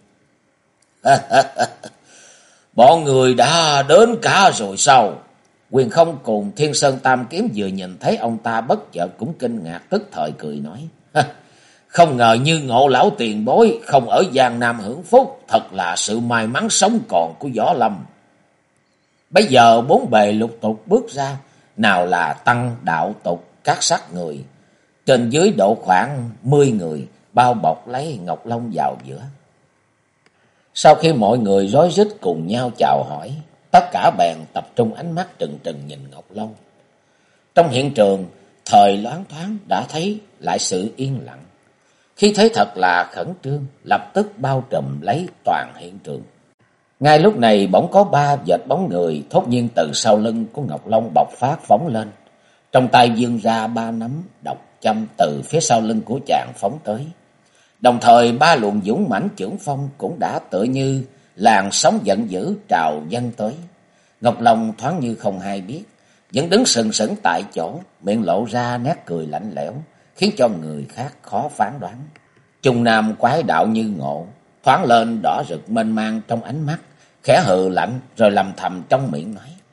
Bọn người đã đến cả rồi sao? Quyền Không cùng Thiên Sơn Tam Kiếm vừa nhìn thấy ông ta bất chợt cũng kinh ngạc, tức thời cười nói: Không ngờ Như Ngộ lão tiền bối không ở Giang Nam hưởng phúc, thật là sự may mắn sống còn của võ lâm. Bây giờ 4 bề lục tục bước ra, nào là tăng đạo tục các sắc người, trên dưới độ khoảng 10 người, bao bọc lấy Ngọc Long vào giữa. Sau khi mọi người rối rít cùng nhau chào hỏi, tất cả bèn tập trung ánh mắt trừng trừng nhìn Ngọc Long. Trong hiện trường, thời loáng thoáng đã thấy lại sự yên lặng. Khi thấy thật là khẩn trương, lập tức bao trùm lấy toàn hiện trường. Ngay lúc này bỗng có 3 vệt bóng người thốt nhiên từ sau lưng của Ngọc Long bộc phát phóng lên. Trong tay vươn ra 3 nắm độc châm từ phía sau lưng của chàng phóng tới. Đồng thời 3 luồng dũng mãnh chưởng phong cũng đã tựa như làn sóng giận dữ trào dâng tới. Ngọc Long thoáng như không hay biết, vẫn đứng sừng sững tại chỗ, miệng lộ ra nét cười lạnh lẽo, khiến cho người khác khó phán đoán. Trung nam quái đạo Như Ngộ thoáng lên đỏ rực mênh mang trong ánh mắt, khẽ hừ lạnh rồi lầm thầm trong miệng nói: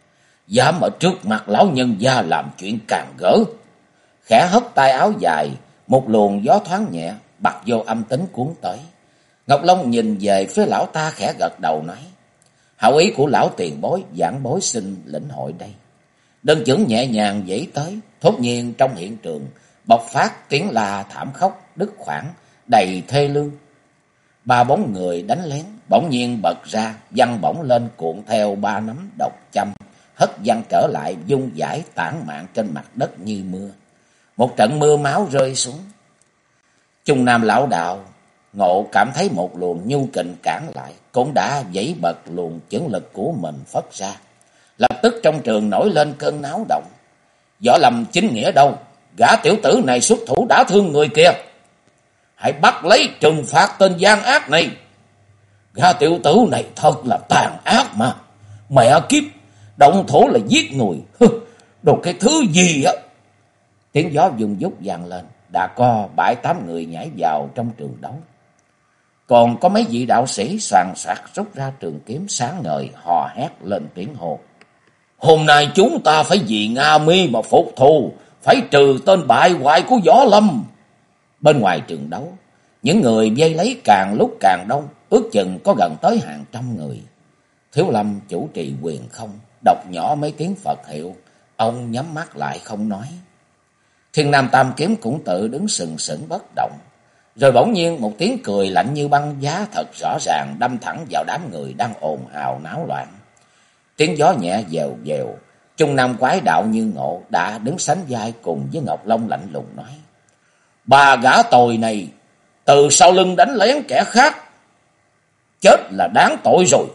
dám ở trước mặt lão nhân gia làm chuyện càng gỡ. Khẽ hất tay áo dài, một luồng gió thoáng nhẹ bặt vô âm tính cuốn tới. Ngọc Long nhìn về phía lão ta khẽ gật đầu nói: hảo ý của lão tiền bối, giảng bối xin lĩnh hội đây. Đơn chưởng nhẹ nhàng giãy tới, thốt nhiên trong hiện trường bộc phát tiếng la thảm khốc đứt quãng đầy thê lương. Ba bóng người đánh lén bỗng nhiên bật ra, văng bổng lên cuộn theo ba nắm độc châm, hất văng trở lại vung vãi tản mạn trên mặt đất như mưa. Một trận mưa máu rơi xuống. Chung Nam lão đạo Ngộ cảm thấy một luồng nhu kình cản lại, cũng đã giãy bật luồng chưởng lực của mình phất ra. Lập tức trong trường nổi lên cơn náo động. Võ Lâm chính nghĩa đâu? Gã tiểu tử này xuất thủ đã thương người kìa. Hãy bắt lấy trừng phạt tên gian ác này. Gã tiểu tử này thật là tàn ác mà. Mẹ kiếp, động thổ là giết người. Đồ cái thứ gì á? Tiếng gió vùng vút vang lên, đã có 7-8 người nhảy vào trong trường đấu. Còn có mấy vị đạo sĩ soàn soạt rút ra trường kiếm sáng ngời, hò hét lên tiếng hô: hôm nay chúng ta phải vì Nga Mi mà phục thù, phải trừ tên bại hoại của Võ Lâm. Bên ngoài trường đấu, những người vây lấy càng lúc càng đông, ước chừng có gần tới hàng trăm người. Thiếu Lâm chủ trì quyền không, đọc nhỏ mấy tiếng Phật hiệu, ông nhắm mắt lại không nói. Thiên Nam Tam Kiếm cũng tự đứng sừng sững bất động. Rồi bỗng nhiên một tiếng cười lạnh như băng giá thật rõ ràng đâm thẳng vào đám người đang ồn ào náo loạn. Tiếng gió nhẹ dèo dèo, Chung Nam Quái Đạo Như Ngộ đã đứng sánh vai cùng với Ngọc Long lạnh lùng nói: ba gã tồi này từ sau lưng đánh lén kẻ khác, chết là đáng tội rồi.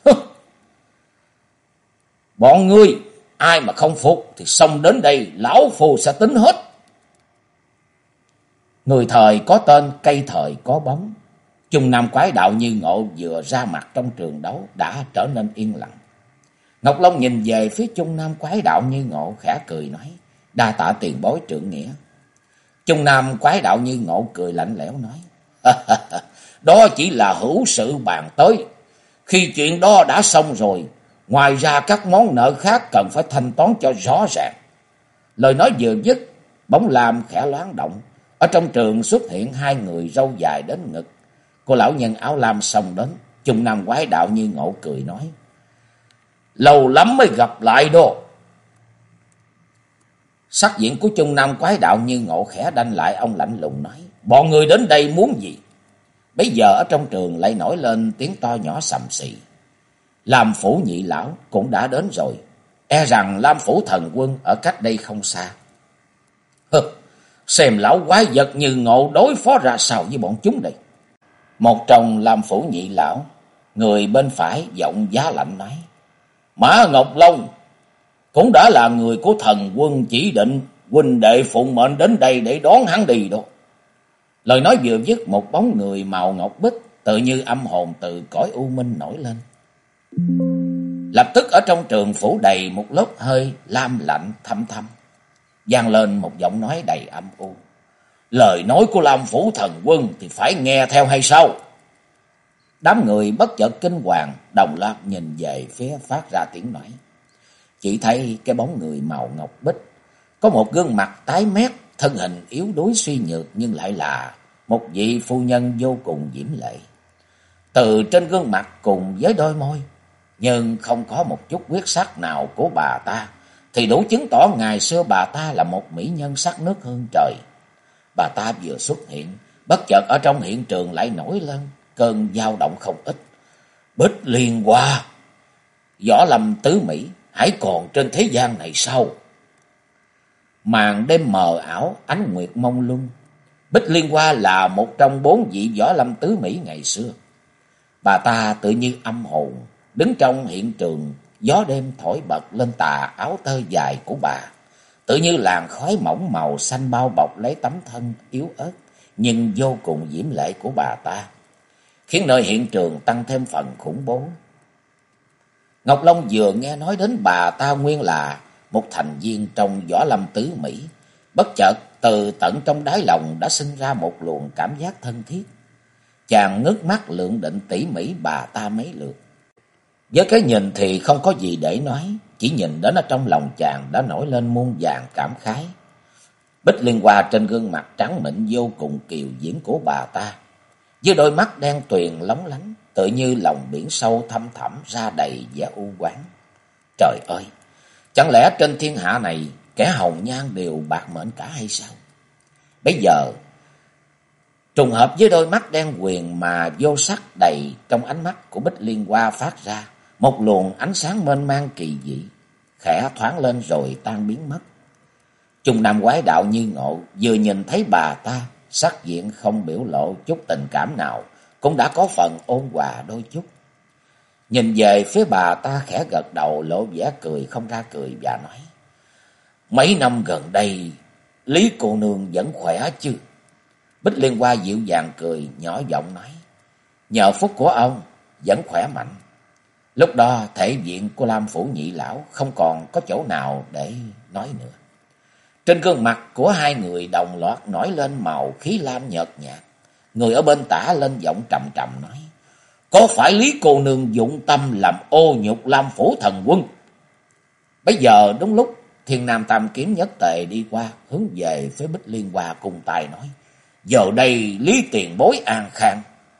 Bọn ngươi ai mà không phục thì xông đến đây, lão phù sẽ tính hết. Người thời có tên, cây thời có bóng. Chung Nam Quái Đạo Như Ngộ vừa ra mặt trong trường đấu đã trở nên yên lặng. Ngọc Long nhìn về phía Chung Nam Quái Đạo Như Ngộ khẽ cười nói: đa tạ tiền bối trượng nghĩa. Chung Nam Quái Đạo Như Ngộ cười lạnh lẽo nói: đó chỉ là hữu sự bàn tới. Khi chuyện đó đã xong rồi, ngoài ra các món nợ khác cần phải thanh toán cho rõ ràng. Lời nói vừa dứt, bóng lam khẽ loáng động. Ở trong trường xuất hiện hai người râu dài đến ngực. Cô lão nhân áo lam xông đến. Chung Nam Quái Đạo Như Ngộ cười nói: lâu lắm mới gặp lại đó. Sắc diện của Chung Nam Quái Đạo Như Ngộ khẽ đanh lại, ông lạnh lùng nói: bọn người đến đây muốn gì? Bây giờ ở trong trường lại nổi lên tiếng to nhỏ sầm xì. Lam Phủ nhị lão cũng đã đến rồi. E rằng Lam Phủ thần quân ở cách đây không xa. Xem lão quái vật Như Ngộ đối phó ra sao với bọn chúng đây. Một trong Lam Phủ nhị lão, người bên phải giọng giá lạnh nói: Mã Ngọc Long cũng đã là người của thần quân chỉ định, huynh đệ phụng mệnh đến đây để đón hắn đi đó. Lời nói vừa dứt, một bóng người màu ngọc bích tự như âm hồn từ cõi u minh nổi lên. Lập tức ở trong trường phủ đầy một lớp hơi lam lạnh thâm thâm. Vang lên một giọng nói đầy âm u: lời nói của Lam Phủ thần quân thì phải nghe theo hay sao? Đám người bất chợt kinh hoàng, đồng loạt nhìn về phía phát ra tiếng nói. Chỉ thấy cái bóng người màu ngọc bích có một gương mặt tái mét, thân hình yếu đuối suy nhược, nhưng lại là một vị phu nhân vô cùng diễm lệ. Từ trên gương mặt cùng với đôi môi, nhưng không có một chút huyết sắc nào của bà ta, thì đủ chứng tỏ ngày xưa bà ta là một mỹ nhân sắc nước hương trời. Bà ta vừa xuất hiện, bất chợt ở trong hiện trường lại nổi lên cơn dao động không ít. Bích Liên Hoa, Võ Lâm tứ mỹ, hãy còn trên thế gian này sao? Màn đêm mờ ảo, ánh nguyệt mông lung. Bích Liên Hoa là một trong 4 vị Võ Lâm tứ mỹ ngày xưa. Bà ta tự như âm hồn, đứng trong hiện trường, gió đêm thổi bật lên tà áo tơ dài của bà, tự như làn khói mỏng màu xanh bao bọc lấy tấm thân yếu ớt nhưng vô cùng diễm lệ của bà ta, khiến nơi hiện trường tăng thêm phần khủng bố. Ngọc Long vừa nghe nói đến bà ta nguyên là một thành viên trong Võ Lâm tứ mỹ, bất chợt từ tận trong đáy lòng đã sinh ra một luồng cảm giác thân thiết. Chàng ngước mắt lượng định tỉ mỉ bà ta mấy lượt. Với cái nhìn thì không có gì để nói, chỉ nhìn đến ở trong lòng chàng đã nổi lên muôn vàn cảm khái. Bích Liên Hoa trên gương mặt trắng mịn vô cùng kiều diễm của bà ta, với đôi mắt đen tuyền lóng lánh, tự như lòng biển sâu thăm thẳm ra đầy vẻ u oán. Trời ơi, chẳng lẽ trên thiên hạ này kẻ hồng nhan đều bạc mệnh cả hay sao? Bây giờ trùng hợp với đôi mắt đen quyền mà vô sắc đầy trong ánh mắt của Bích Liên Hoa phát ra một luồng ánh sáng mênh mang kỳ dị, khẽ thoáng lên rồi tan biến mất. Chung Nam Quái Đạo như ngộ, vừa nhìn thấy bà ta, sắc diện không biểu lộ chút tình cảm nào, cũng đã có phần ôn hòa đôi chút. Nhìn về phía bà ta khẽ gật đầu, lộ vẻ cười không ra cười và nói: Mấy năm gần đây, Lý cô nương vẫn khỏe chứ? Bích Liên Hoa dịu dàng cười, nhỏ giọng nói: Nhờ phúc của ông, vẫn khỏe mạnh. Lúc đó thể diện của Lam Phủ nhị lão không còn có chỗ nào để nói nữa. Trên gương mặt của hai người đồng loạt nổi lên màu khí lam nhợt nhạt. Người ở bên tả lên giọng trầm trầm nói: Có phải Lý cô nương dụng tâm làm ô nhục Lam Phủ thần quân? Bây giờ đúng lúc Thiên Nam Tam Kiếm nhất tề đi qua, hướng về phía Bích Liên Hoa cùng tài nói: Giờ đây Lý tiền bối an khang.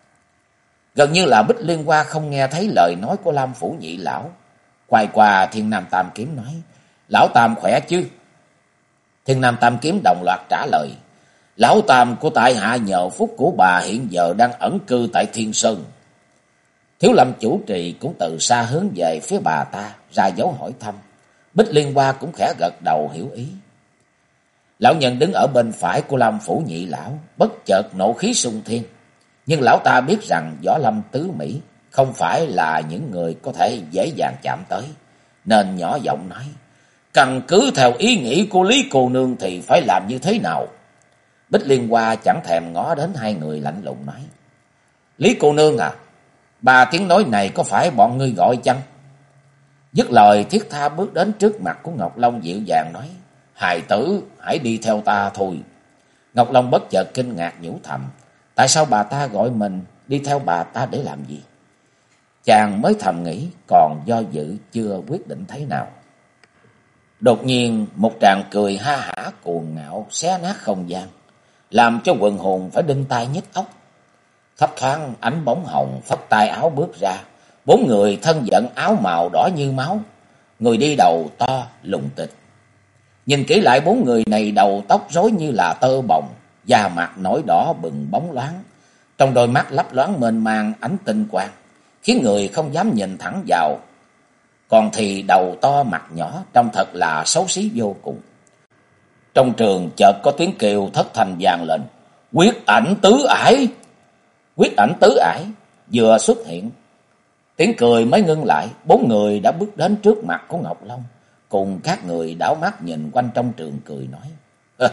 Gần như là Bích Liên Hoa không nghe thấy lời nói của Lam Phủ nhị lão. Quay qua Thiên Nam Tam Kiếm nói: Lão Tam khỏe chứ? Thiên Nam Tam Kiếm đồng loạt trả lời: Lão Tam của tại hạ nhờ phúc của bà hiện giờ đang ẩn cư tại Thiên Sơn. Thiếu Lâm chủ trì cũng từ xa hướng về phía bà ta, ra dấu hỏi thăm. Bích Liên Hoa cũng khẽ gật đầu hiểu ý. Lão nhân đứng ở bên phải của Lam Phủ nhị lão, bất chợt nộ khí xung thiên. Nhưng lão ta biết rằng võ lâm tứ Mỹ không phải là những người có thể dễ dàng chạm tới, nên nhỏ giọng nói: Căn cứ theo ý nghĩ của Lý cô nương thì phải làm như thế nào? Bích Liên Hoa chẳng thèm ngó đến hai người, lạnh lùng nói: Lý cô nương à, ba tiếng nói này có phải bọn ngươi gọi chăng? Dứt lời, Thiết Tha bước đến trước mặt của Ngọc Long dịu dàng nói: Hài tử, hãy đi theo ta thôi. Ngọc Long bất chợt kinh ngạc nhủ thầm: Tại sao bà ta gọi mình đi theo bà ta để làm gì? Chàng mới thầm nghĩ, còn do dự chưa quyết định thế nào. Đột nhiên một tràng cười ha hả cuồng ngạo xé nát không gian, làm cho quần hồn phải đinh tai nhức óc. Thấp thoáng ánh bóng hồng phất tay áo bước ra, bốn người thân giận áo màu đỏ như máu. Người đi đầu to lùng tịch. Nhìn kỹ lại bốn người này đầu tóc rối như là tơ bồng, da mặt nổi đỏ bừng bóng loáng, trong đôi mắt lấp loáng mênh mang ánh tinh quang, khiến người không dám nhìn thẳng vào. Còn thì đầu to mặt nhỏ, trông thật là xấu xí vô cùng. Trong trường chợt có tiếng kêu thất thanh vang lên: Quyết ảnh tứ ải! Quyết ảnh tứ ải vừa xuất hiện, tiếng cười mới ngưng lại, bốn người đã bước đến trước mặt của Ngọc Long, cùng các người đảo mắt nhìn quanh trong trường cười nói: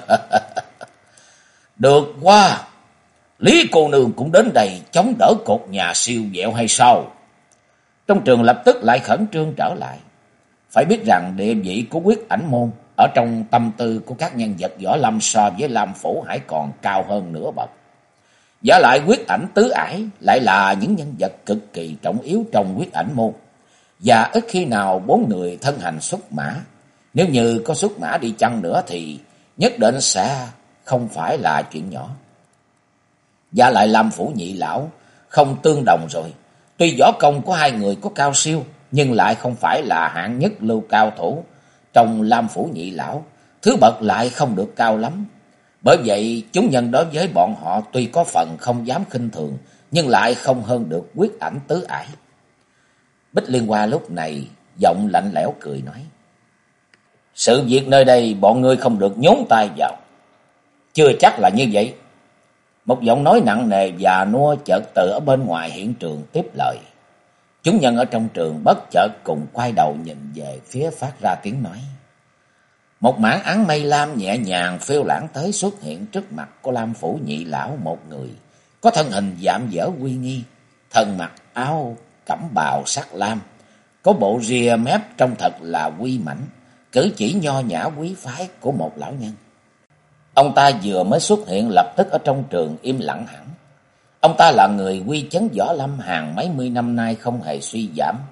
Được quá, Lý cô nương cũng đến đây chống đỡ cột nhà siêu vẹo hay sao? Trong trường lập tức lại khẩn trương trở lại. Phải biết rằng địa vị của Quyết ảnh môn ở trong tâm tư của các nhân vật võ lâm so với Lam Phủ Hải còn cao hơn nửa bậc. Giả lại Quyết ảnh tứ ải lại là những nhân vật cực kỳ trọng yếu trong Quyết ảnh môn, và ít khi nào bốn người thân hành xuất mã. Nếu như có xuất mã đi chăng nữa thì nhất định sẽ không phải là chuyện nhỏ. Giả lại Lam Phủ nhị lão không tương đồng rồi. Tuy võ công của hai người có cao siêu, nhưng lại không phải là hạng nhất lưu cao thủ. Trong Lam Phủ nhị lão, thứ bậc lại không được cao lắm. Bởi vậy chúng nhân đối với bọn họ tuy có phần không dám khinh thường, nhưng lại không hơn được Quyết ảnh tứ ải. Bích Liên Hoa lúc này giọng lạnh lẽo cười nói: Sự việc nơi đây bọn ngươi không được nhúng tay vào. Chưa chắc là như vậy. Một giọng nói nặng nề và nua chợt từ ở bên ngoài hiện trường tiếp lời. Chúng nhân ở trong trường bất chợt cùng quay đầu nhìn về phía phát ra tiếng nói. Một mảng áng mây lam nhẹ nhàng phiêu lãng tới, xuất hiện trước mặt của Lam Phủ nhị lão một người, có thân hình dạm dở uy nghi, thân mặc áo cẩm bào sắc lam, có bộ rìa mép trông thật là uy mãnh, cử chỉ nho nhã quý phái của một lão nhân. Ông ta vừa mới xuất hiện lập tức ở trong trường im lặng hẳn. Ông ta là người uy chấn võ lâm hàng mấy mươi năm nay không hề suy giảm,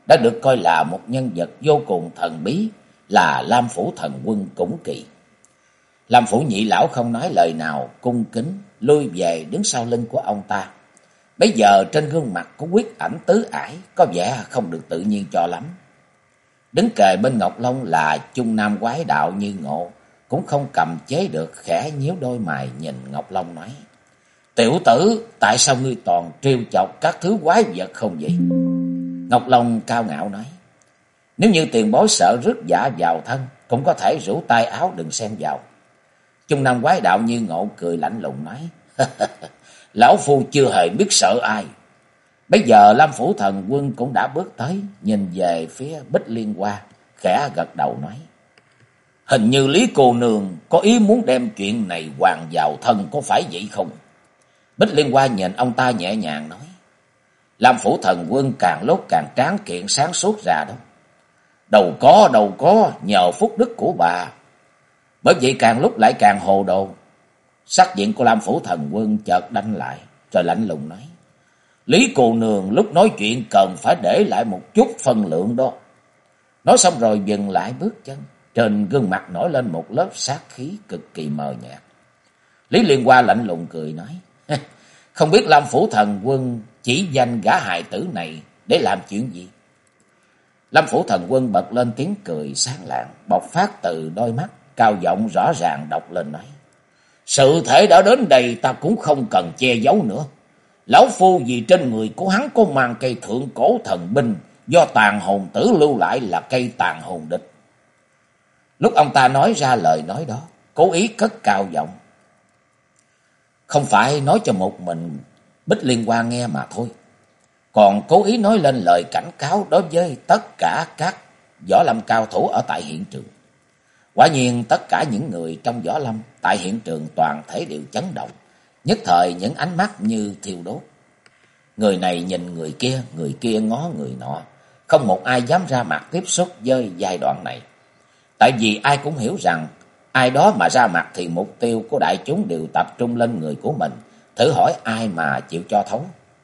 đã được coi là một nhân vật vô cùng thần bí, là Lam Phủ Thần Quân cũng kỳ. Lam Phủ nhị lão không nói lời nào, cung kính lui về đứng sau lưng của ông ta. Bây giờ trên gương mặt có quyết ảnh tứ ải, có vẻ không được tự nhiên cho lắm. Đứng kề bên Ngọc Long là chung nam quái đạo Như Ngộ, cũng không cầm chế được, khẽ nhíu đôi mày nhìn Ngọc Long nói: "Tiểu tử, tại sao ngươi toàn trêu chọc các thứ quái vật không vậy?" Ngọc Long cao ngạo nói: "Nếu như tiền bối sợ rước dạ vào thân, cũng có thể rủ tay áo đừng xen vào." Chung nam quái đạo Như Ngộ cười lạnh lùng nói: "Lão phu chưa hề biết sợ ai." Bây giờ Lam Phủ Thần Quân cũng đã bước tới, nhìn về phía Bích Liên Hoa, khẽ gật đầu nói: "Hình như Lý cô nương có ý muốn đem chuyện này hoàn vào thân, có phải vậy không?" Bích Liên Hoa nhìn ông ta nhẹ nhàng nói: "Lam Phủ Thần Quân càng lúc càng tráng kiện sáng suốt ra đó." Đâu có, nhờ phúc đức của bà. Bởi vậy càng lúc lại càng hồ đồ." Sắc diện của Lam Phủ Thần Quân chợt đanh lại, rồi lạnh lùng nói: "Lý cô nương lúc nói chuyện cần phải để lại một chút phân lượng đó." Nói xong rồi dừng lại bước chân, trên gương mặt nổi lên một lớp sát khí cực kỳ mờ nhạt. Lý Liên Hoa lạnh lùng cười nói: "Không biết Lam Phủ Thần Quân chỉ danh gã hài tử này để làm chuyện gì?" Lam Phủ Thần Quân bật lên tiếng cười sáng lạng, bộc phát từ đôi mắt, cao giọng rõ ràng đọc lên nói: "Sự thể đã đến đây, ta cũng không cần che giấu nữa. Lão phu vì trên người của hắn có mang cây thượng cổ thần binh do Tàn Hồn Tử lưu lại, là cây Tàn Hồn Địch." Lúc ông ta nói ra lời nói đó, cố ý cất cao giọng, không phải nói cho một mình Bích Liên Hoa nghe mà thôi, còn cố ý nói lên lời cảnh cáo đối với tất cả các võ lâm cao thủ ở tại hiện trường. Quả nhiên tất cả những người trong võ lâm tại hiện trường toàn thể đều chấn động, nhất thời những ánh mắt như thiêu đốt. Người này nhìn người kia ngó người nọ, không một ai dám ra mặt tiếp xúc với giai đoạn này. Tại vì ai cũng hiểu rằng ai đó mà ra mặt thì mục tiêu của đại chúng đều tập trung lên người của mình, thử hỏi ai mà chịu cho thấu.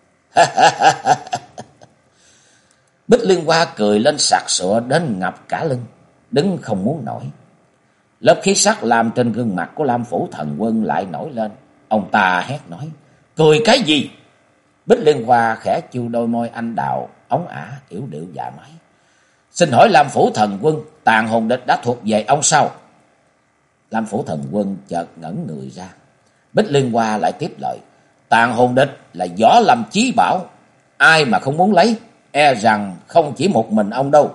Bích Liên Hoa cười lên sặc sụa đến ngập cả lưng, đứng không muốn nổi. Lớp khí sắc làm trên gương mặt của Lam Phủ Thần Quân lại nổi lên. Ông ta hét nói: "Cười cái gì?" Bích Liên Hoa khẽ chu đôi môi anh đào ống ả, yểu điệu dạ mái: "Xin hỏi Lam Phủ Thần Quân, Tàn Hồn Địch đã thuộc về ông sao?" Lam Phủ Thần Quân chợt ngẩn người ra. Bích Liên Hoa lại tiếp lời: "Tàn Hồn Địch là võ lâm chí bảo, ai mà không muốn lấy, e rằng không chỉ một mình ông đâu."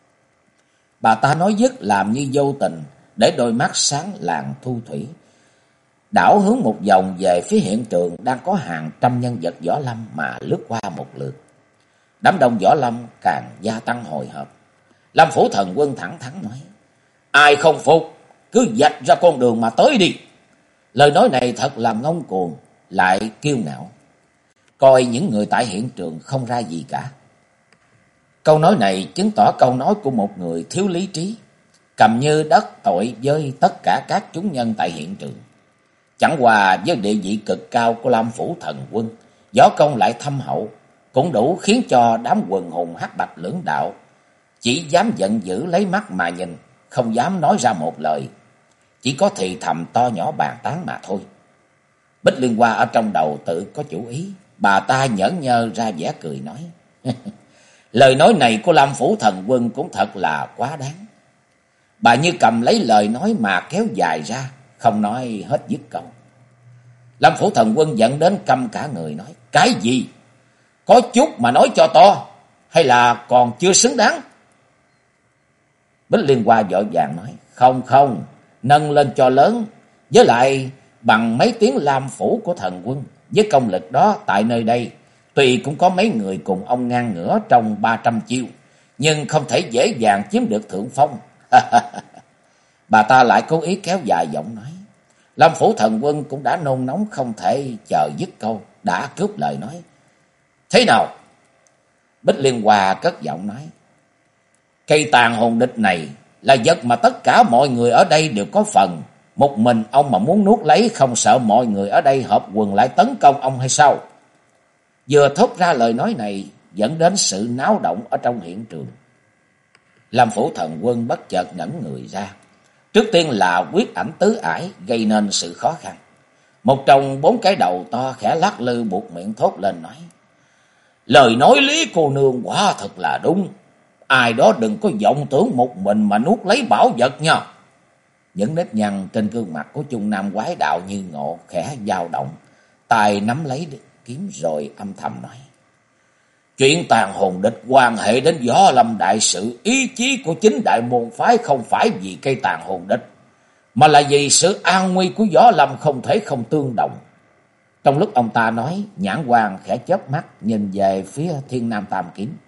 Bà ta nói dứt làm như vô tình, để đôi mắt sáng lạng thu thủy đảo hướng một vòng về phía hiện trường đang có hàng trăm nhân vật võ lâm mà lướt qua một lượt. Đám đông võ lâm càng gia tăng hồi hộp. Lam Phủ Thần Quân thẳng thắn nói: "Ai không phục cứ vạch ra con đường mà tới đi." Lời nói này thật là ngông cuồng, lại kiêu ngạo, coi những người tại hiện trường không ra gì cả. Câu nói này chứng tỏ câu nói của một người thiếu lý trí, cầm như đất tội với tất cả các chúng nhân tại hiện trường. Chẳng qua với địa vị cực cao của Lam Phủ Thần Quân, võ công lại thâm hậu, cũng đủ khiến cho đám quần hùng hắc bạch lưỡng đạo chỉ dám giận dữ lấy mắt mà nhìn, không dám nói ra một lời, chỉ có thì thầm to nhỏ bàn tán mà thôi. Bích Liên Hoa ở trong đầu tự có chủ ý, bà ta nhởn nhơ ra vẻ cười nói: "Lời nói này của Lam Phủ Thần Quân cũng thật là quá đáng." Bà như cầm lấy lời nói mà kéo dài ra, không nói hết dứt câu. Lam Phủ Thần Quân giận đến câm cả người nói: "Cái gì? Có chút mà nói cho to, hay là còn chưa xứng đáng?" Bích Liên Hoa vội vàng nói: Không, nâng lên cho lớn, với lại bằng mấy tiếng Lam Phủ của Thần Quân, với công lực đó tại nơi đây, tuy cũng có mấy người cùng ông ngang ngửa trong 300 chiêu, nhưng không thể dễ dàng chiếm được thượng phong." Bà ta lại cố ý kéo dài giọng nói. Lam Phủ Thần Quân cũng đã nôn nóng không thể chờ dứt câu, đã cướp lời nói: "Thế nào?" Bích Liên Hoa cất giọng nói: "Cây Tàn Hồn Địch này là vật mà tất cả mọi người ở đây đều có phần. Một mình ông mà muốn nuốt lấy, không sợ mọi người ở đây hợp quần lại tấn công ông hay sao?" Vừa thốt ra lời nói này, dẫn đến sự náo động ở trong hiện trường. Lâm Phủ Thần Quân bất chợt ngẩn người ra. Trước tiên là quyết ảnh tứ ải gây nên sự khó khăn. Một trong 4 cái đầu to khẽ lắc lư buộc miệng thốt lên nói: lời nói Lý cô nương quả thật là đúng. Ai đó đừng có vọng tưởng một mình mà nuốt lấy bảo vật nha. Những nếp nhăn trên gương mặt của Chung Nam quái đạo Như Ngộ khẽ dao động, tay nắm lấy kiếm rồi âm thầm nói: chuyện tàn hồn địch quan hệ đến Võ Lâm đại sự, ý chí của chính đại môn phái không phải vì cây tàn hồn địch, mà là vì sự an nguy của Võ Lâm không thể không tương đồng. Trong lúc ông ta nói, nhãn quang khẽ chớp mắt nhìn về phía Thiên Nam Tam Kiếm.